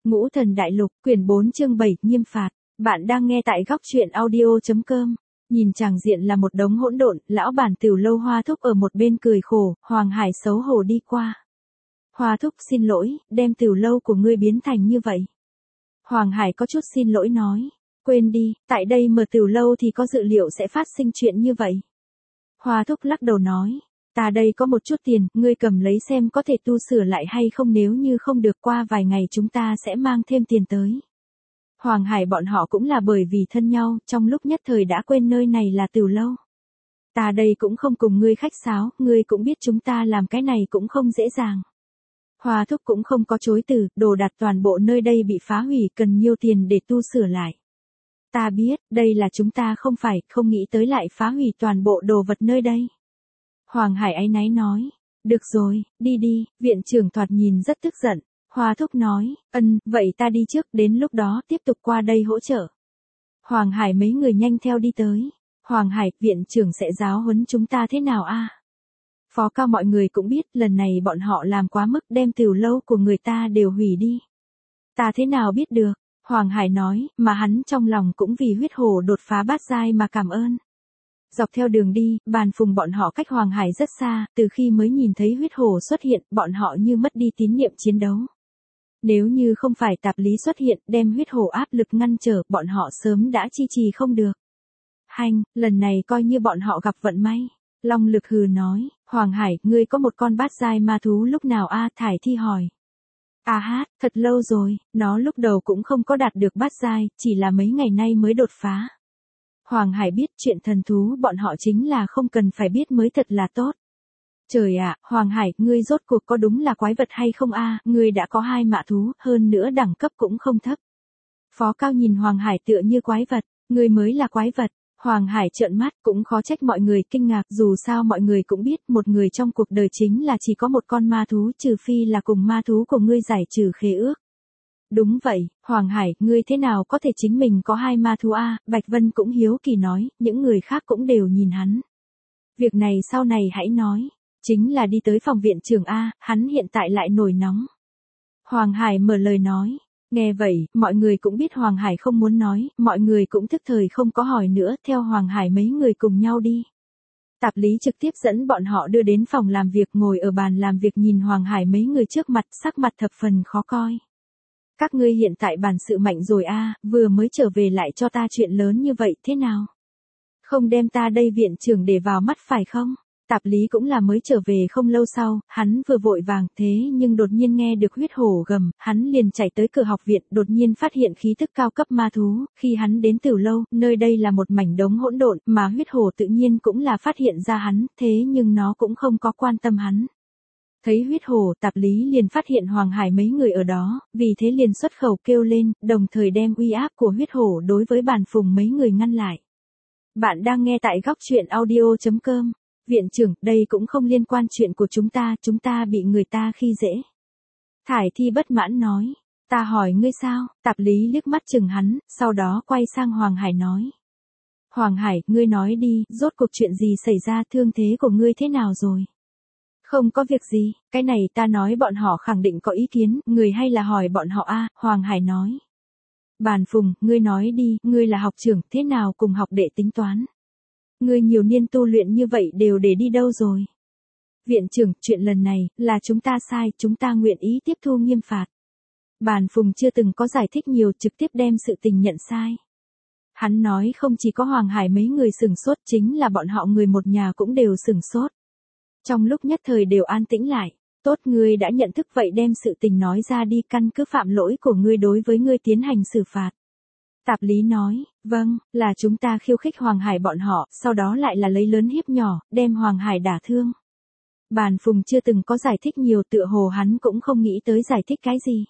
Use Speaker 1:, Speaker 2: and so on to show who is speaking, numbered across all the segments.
Speaker 1: Ngũ Thần Đại Lục, quyển 4 chương 7, nghiêm phạt. Bạn đang nghe tại góc truyện audio.com. Nhìn chàng diện là một đống hỗn độn, lão bản Tiểu Lâu Hoa Thúc ở một bên cười khổ, Hoàng Hải xấu hổ đi qua. Hoa Thúc xin lỗi, đem Tiểu Lâu của ngươi biến thành như vậy. Hoàng Hải có chút xin lỗi nói, quên đi, tại đây mở Tiểu Lâu thì có dự liệu sẽ phát sinh chuyện như vậy. Hoa Thúc lắc đầu nói, ta đây có một chút tiền, ngươi cầm lấy xem có thể tu sửa lại hay không, nếu như không được qua vài ngày chúng ta sẽ mang thêm tiền tới. Hoàng Hải bọn họ cũng là bởi vì thân nhau, trong lúc nhất thời đã quên nơi này là Tiểu Lâu. Ta đây cũng không cùng ngươi khách sáo, ngươi cũng biết chúng ta làm cái này cũng không dễ dàng. Hoa Thúc cũng không có chối từ, đồ đạc toàn bộ nơi đây bị phá hủy, cần nhiều tiền để tu sửa lại. Ta biết, đây là chúng ta không nghĩ tới lại phá hủy toàn bộ đồ vật nơi đây. Hoàng Hải áy náy nói, được rồi, đi đi, viện trưởng thoạt nhìn rất tức giận. Hoa Thúc nói, vậy ta đi trước, đến lúc đó tiếp tục qua đây hỗ trợ. Hoàng Hải mấy người nhanh theo đi tới. Hoàng Hải, viện trưởng sẽ giáo huấn chúng ta thế nào a? Phó Cao mọi người cũng biết, lần này bọn họ làm quá mức, đem Tiểu Lâu của người ta đều hủy đi. Ta thế nào biết được? Hoàng Hải nói, mà hắn trong lòng cũng vì huyết hổ đột phá bát giai mà cảm ơn. Dọc theo đường đi, Bàn Phùng bọn họ cách Hoàng Hải rất xa, từ khi mới nhìn thấy huyết hổ xuất hiện, bọn họ như mất đi tín niệm chiến đấu. Nếu như không phải Tạp Lý xuất hiện, đem huyết hổ áp lực ngăn trở, bọn họ sớm đã chi trì không được. Hành, lần này coi như bọn họ gặp vận may. Long Lực hừ nói, Hoàng Hải, ngươi có một con bát giai ma thú lúc nào a? Thải Thi hỏi. Thật lâu rồi, nó lúc đầu cũng không có đạt được bát giai, chỉ là mấy ngày nay mới đột phá. Hoàng Hải biết chuyện thần thú bọn họ chính là không cần phải biết mới thật là tốt. Trời ạ, Hoàng Hải, ngươi rốt cuộc có đúng là quái vật hay không a? Ngươi đã có 2 mạ thú, hơn nữa đẳng cấp cũng không thấp. Phó Cao nhìn Hoàng Hải tựa như quái vật, ngươi mới là quái vật. Hoàng Hải trợn mắt, cũng khó trách mọi người kinh ngạc, dù sao mọi người cũng biết một người trong cuộc đời chính là chỉ có một con ma thú, trừ phi là cùng ma thú của ngươi giải trừ khế ước. Đúng vậy, Hoàng Hải, ngươi thế nào có thể chính mình có 2 ma thú a? Bạch Vân cũng hiếu kỳ nói, những người khác cũng đều nhìn hắn. Việc này sau này hãy nói, chính là đi tới phòng viện trưởng a, hắn hiện tại lại nổi nóng. Hoàng Hải mở lời nói, nghe vậy, mọi người cũng biết Hoàng Hải không muốn nói, mọi người cũng thức thời không có hỏi nữa, theo Hoàng Hải mấy người cùng nhau đi. Tạp Lý trực tiếp dẫn bọn họ đưa đến phòng làm việc, ngồi ở bàn làm việc nhìn Hoàng Hải mấy người trước mặt, sắc mặt thập phần khó coi. Các ngươi hiện tại bản sự mạnh rồi a, vừa mới trở về lại cho ta chuyện lớn như vậy, thế nào? Không đem ta đây viện trưởng để vào mắt phải không? Tạp Lý cũng là mới trở về không lâu sau, hắn vừa vội vàng, thế nhưng đột nhiên nghe được huyết hổ gầm, hắn liền chạy tới cửa học viện, đột nhiên phát hiện khí tức cao cấp ma thú, khi hắn đến Tiểu Lâu, nơi đây là một mảnh đống hỗn độn, mà huyết hổ tự nhiên cũng là phát hiện ra hắn, thế nhưng nó cũng không có quan tâm hắn. Thấy huyết hổ, Tạp Lý liền phát hiện Hoàng Hải mấy người ở đó, vì thế liền xuất khẩu kêu lên, đồng thời đem uy áp của huyết hổ đối với Bàn Phùng mấy người ngăn lại. Bạn đang nghe tại góc truyện audio.com. Viện trưởng, đây cũng không liên quan chuyện của chúng ta bị người ta khi dễ. Thải Thi bất mãn nói, ta hỏi ngươi sao? Tạp Lý liếc mắt chừng hắn, sau đó quay sang Hoàng Hải nói. Hoàng Hải, ngươi nói đi, rốt cuộc chuyện gì xảy ra, thương thế của ngươi thế nào rồi? Không có việc gì, cái này ta nói bọn họ khẳng định có ý kiến, người hay là hỏi bọn họ a? Hoàng Hải nói. Bàn Phùng, ngươi nói đi, ngươi là học trưởng, thế nào cùng học đệ tính toán? Ngươi nhiều niên tu luyện như vậy đều để đi đâu rồi? Viện trưởng, chuyện lần này, là chúng ta sai, chúng ta nguyện ý tiếp thu nghiêm phạt. Bàn Phùng chưa từng có giải thích nhiều, trực tiếp đem sự tình nhận sai. Hắn nói không chỉ có Hoàng Hải mấy người sửng sốt, chính là bọn họ người một nhà cũng đều sửng sốt. Trong lúc nhất thời đều an tĩnh lại, tốt, ngươi đã nhận thức vậy đem sự tình nói ra đi, căn cứ phạm lỗi của ngươi đối với ngươi tiến hành xử phạt. Tạp Lý nói, vâng, là chúng ta khiêu khích Hoàng Hải bọn họ, sau đó lại là lấy lớn hiếp nhỏ, đem Hoàng Hải đả thương. Bàn Phùng chưa từng có giải thích nhiều, tựa hồ hắn cũng không nghĩ tới giải thích cái gì.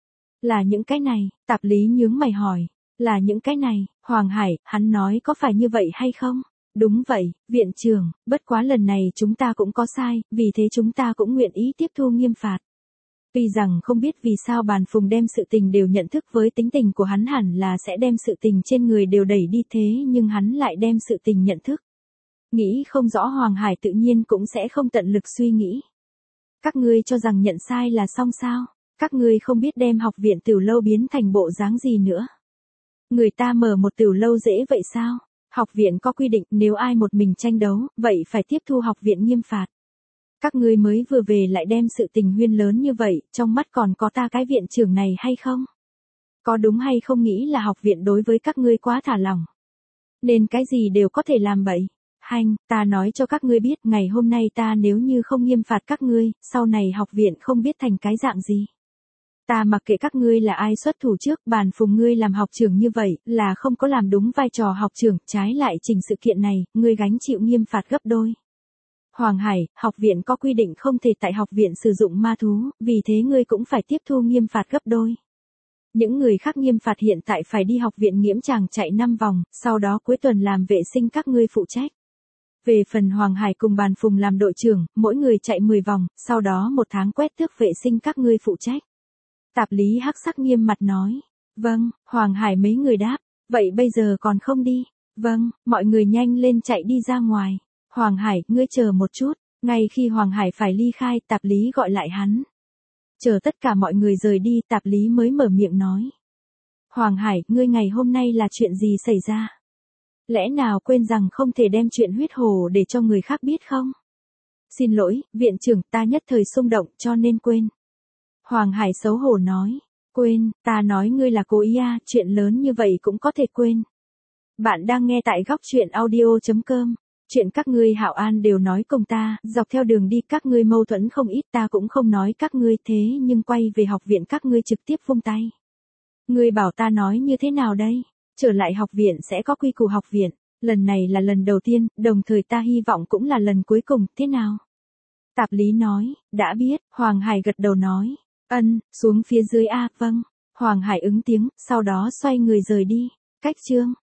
Speaker 1: Là những cái này, Tạp Lý nhướng mày hỏi, là những cái này, Hoàng Hải, hắn nói có phải như vậy hay không? Đúng vậy, viện trưởng, bất quá lần này chúng ta cũng có sai, vì thế chúng ta cũng nguyện ý tiếp thu nghiêm phạt. Tuy rằng không biết vì sao Bàn Phùng đem sự tình đều nhận thức, với tính tình của hắn hẳn là sẽ đem sự tình trên người đều đẩy đi, thế nhưng hắn lại đem sự tình nhận thức. Nghĩ không rõ Hoàng Hải tự nhiên cũng sẽ không tận lực suy nghĩ. Các ngươi cho rằng nhận sai là xong sao? Các ngươi không biết đem học viện Tiểu Lâu biến thành bộ dáng gì nữa. Người ta mở một tiểu lâu dễ vậy sao? Học viện có quy định nếu ai một mình tranh đấu, vậy phải tiếp thu học viện nghiêm phạt. Các ngươi mới vừa về lại đem sự tình huyên lớn như vậy, trong mắt còn có ta cái viện trưởng này hay không? Có đúng hay không nghĩ là học viện đối với các ngươi quá thả lỏng? Nên cái gì đều có thể làm bậy. Hành, ta nói cho các ngươi biết, ngày hôm nay ta nếu như không nghiêm phạt các ngươi, sau này học viện không biết thành cái dạng gì. Ta mặc kệ các ngươi là ai xuất thủ trước, bàn phùng ngươi làm học trưởng như vậy, là không có làm đúng vai trò học trưởng, trái lại trình sự kiện này, ngươi gánh chịu nghiêm phạt gấp đôi. Hoàng Hải, học viện có quy định không thể tại học viện sử dụng ma thú, vì thế ngươi cũng phải tiếp thu nghiêm phạt gấp đôi. Những người khác nghiêm phạt hiện tại phải đi học viện nghiễm tràng chạy 5 vòng, sau đó cuối tuần làm vệ sinh các ngươi phụ trách. Về phần Hoàng Hải cùng bàn phùng làm đội trưởng, mỗi người chạy 10 vòng, sau đó 1 tháng quét tước vệ sinh các ngươi phụ trách. Tạp lý hắc sắc nghiêm mặt nói. Vâng, Hoàng Hải mấy người đáp. Vậy bây giờ còn không đi? Vâng, mọi người nhanh lên chạy đi ra ngoài. Hoàng Hải, ngươi chờ một chút. Ngay khi Hoàng Hải phải ly khai, tạp lý gọi lại hắn. Chờ tất cả mọi người rời đi, tạp lý mới mở miệng nói. Hoàng Hải, ngươi ngày hôm nay là chuyện gì xảy ra? Lẽ nào quên rằng không thể đem chuyện huyết hồ để cho người khác biết không? Xin lỗi, viện trưởng, ta nhất thời xung động cho nên quên. Hoàng Hải xấu hổ nói. Quên, ta nói ngươi là cố ý à, chuyện lớn như vậy cũng có thể quên. Bạn đang nghe tại góc chuyện audio.com. Chuyện các ngươi Hạo An đều nói cùng ta, dọc theo đường đi các ngươi mâu thuẫn không ít, ta cũng không nói các ngươi, thế nhưng quay về học viện các ngươi trực tiếp vung tay. Ngươi bảo ta nói như thế nào đây? Trở lại học viện sẽ có quy củ học viện, lần này là lần đầu tiên, đồng thời ta hy vọng cũng là lần cuối cùng, thế nào? Tạp lý nói, đã biết, Hoàng Hải gật đầu nói, xuống phía dưới a, vâng. Hoàng Hải ứng tiếng, sau đó xoay người rời đi. Cách chương